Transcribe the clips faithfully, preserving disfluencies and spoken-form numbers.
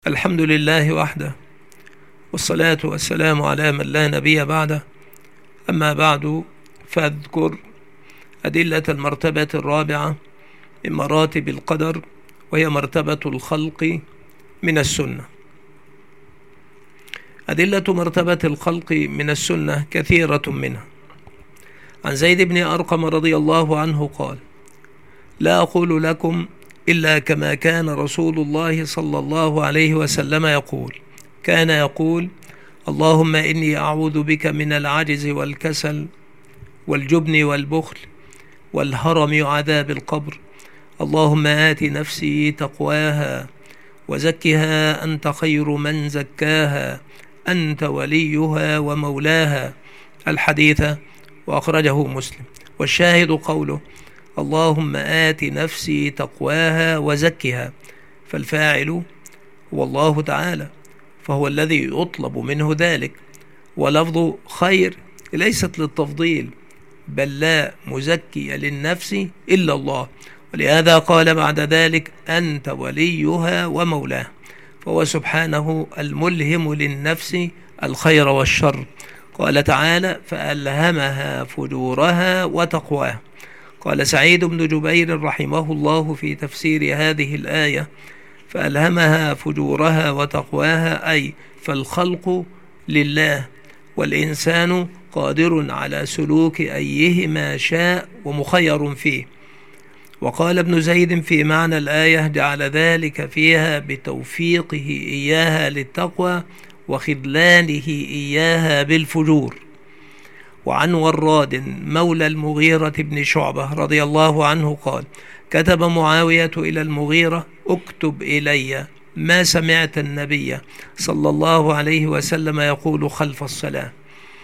الحمد لله وحده، والصلاة والسلام على من لا نبي بعده. أما بعد، فاذكر أدلة المرتبة الرابعة من مراتب القدر، وهي مرتبة الخلق من السنة. أدلة مرتبة الخلق من السنة كثيرة منها. عن زيد بن أرقم رضي الله عنه قال: لا أقول لكم إلا كما كان رسول الله صلى الله عليه وسلم يقول. كان يقول: اللهم إني أعوذ بك من العجز والكسل والجبن والبخل والهرم وعذاب القبر. اللهم آت نفسي تقواها وزكها أنت خير من زكاها أنت وليها ومولاها. الحديث وأخرجه مسلم. والشاهد قوله: اللهم آت نفسي تقواها وزكها، فالفاعل هو الله تعالى، فهو الذي يطلب منه ذلك. ولفظ خير ليست للتفضيل، بل لا مزكي للنفس إلا الله، ولهذا قال بعد ذلك: أنت وليها ومولاها، فهو سبحانه الملهم للنفس الخير والشر. قال تعالى: فألهمها فجورها وتقواها. قال سعيد بن جبير رحمه الله في تفسير هذه الآية: فألهمها فجورها وتقواها، أي فالخلق لله، والإنسان قادر على سلوك أيهما شاء ومخير فيه. وقال ابن زيد في معنى الآية: جعل ذلك فيها بتوفيقه إياها للتقوى وخذلانه إياها بالفجور. وعن وراد مولى المغيرة بن شعبة رضي الله عنه قال: كتب معاوية إلى المغيرة: اكتب إلي ما سمعت النبي صلى الله عليه وسلم يقول خلف الصلاة.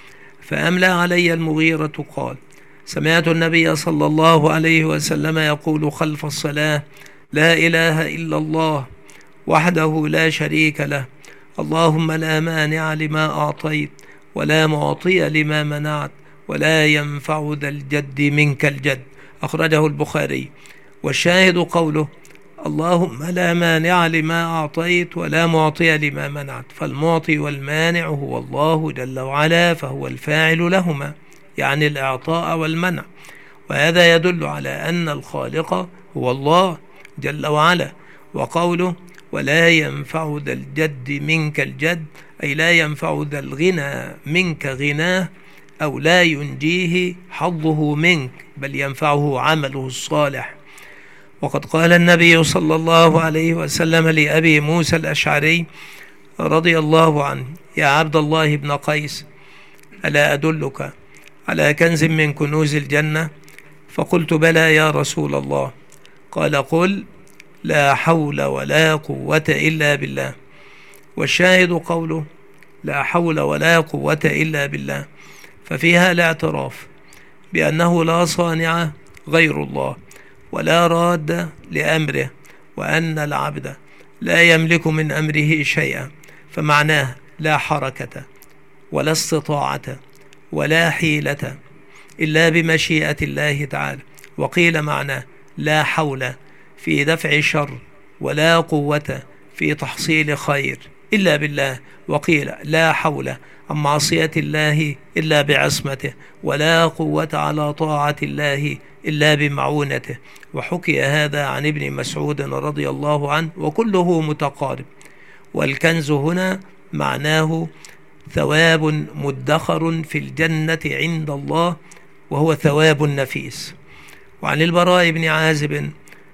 فأملى علي المغيرة قال: سمعت النبي صلى الله عليه وسلم يقول خلف الصلاة: لا إله إلا الله وحده لا شريك له، اللهم لا مانع لما أعطيت ولا معطي لما منعت ولا ينفع ذا الجد منك الجد. أخرجه البخاري. والشاهد قوله: اللهم لا مانع لما أعطيت ولا معطي لما منعت، فالمعطي والمانع هو الله جل وعلا، فهو الفاعل لهما، يعني الإعطاء والمنع. وهذا يدل على أن الخالق هو الله جل وعلا. وقوله: ولا ينفع ذا الجد منك الجد، أي لا ينفع ذا الغنى منك غناه، أو لا ينجيه حظه منك، بل ينفعه عمله الصالح. وقد قال النبي صلى الله عليه وسلم لأبي موسى الأشعري رضي الله عنه: يا عبد الله بن قيس، ألا أدلك على كنز من كنوز الجنة؟ فقلت: بلى يا رسول الله. قال: قل: لا حول ولا قوة إلا بالله. والشاهد قوله: لا حول ولا قوة إلا بالله، ففيها الاعتراف بأنه لا صانع غير الله ولا راد لأمره، وأن العبد لا يملك من أمره شيئا. فمعناه لا حركة ولا استطاعة ولا حيلة إلا بمشيئة الله تعالى. وقيل معناه لا حول في دفع شر ولا قوة في تحصيل خير إلا بالله. وقيل لا حول عن معصية الله إلا بعصمته، ولا قوة على طاعة الله إلا بمعونته. وحكي هذا عن ابن مسعود رضي الله عنه، وكله متقارب. والكنز هنا معناه ثواب مدخر في الجنة عند الله، وهو ثواب نفيس. وعن البراء بن عازب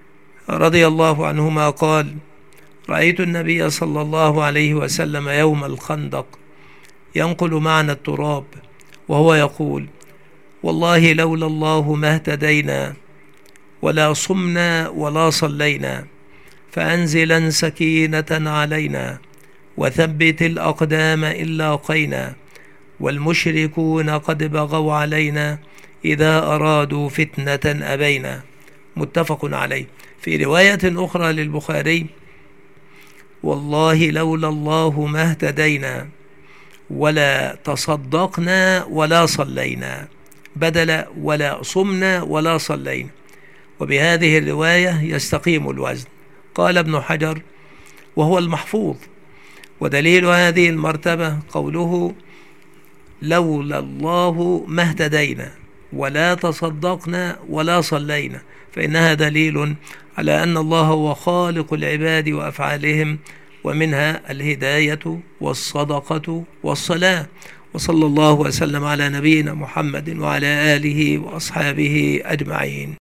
رضي الله عنهما قال: رأيت النبي صلى الله عليه وسلم يوم الخندق ينقل معنا التراب، وهو يقول: والله لولا الله ما اهتدينا ولا صمنا ولا صلينا، فأنزلا سكينة علينا وثبت الأقدام إن لاقينا، والمشركون قد بغوا علينا إذا أرادوا فتنة أبينا. متفق عليه. في رواية أخرى للبخاري: والله لولا الله ما اهتدينا ولا تصدقنا ولا صلينا، بدل ولا صمنا ولا صلينا. وبهذه الرواية يستقيم الوزن. قال ابن حجر: وهو المحفوظ ودليل هذه المرتبة قوله لولا الله ما اهتدينا ولا تصدقنا ولا صلينا، فإنها دليل على أن الله هو خالق العباد وأفعالهم، ومنها الهداية والصدقة والصلاة. وصلى الله وسلم على نبينا محمد وعلى آله وأصحابه أجمعين.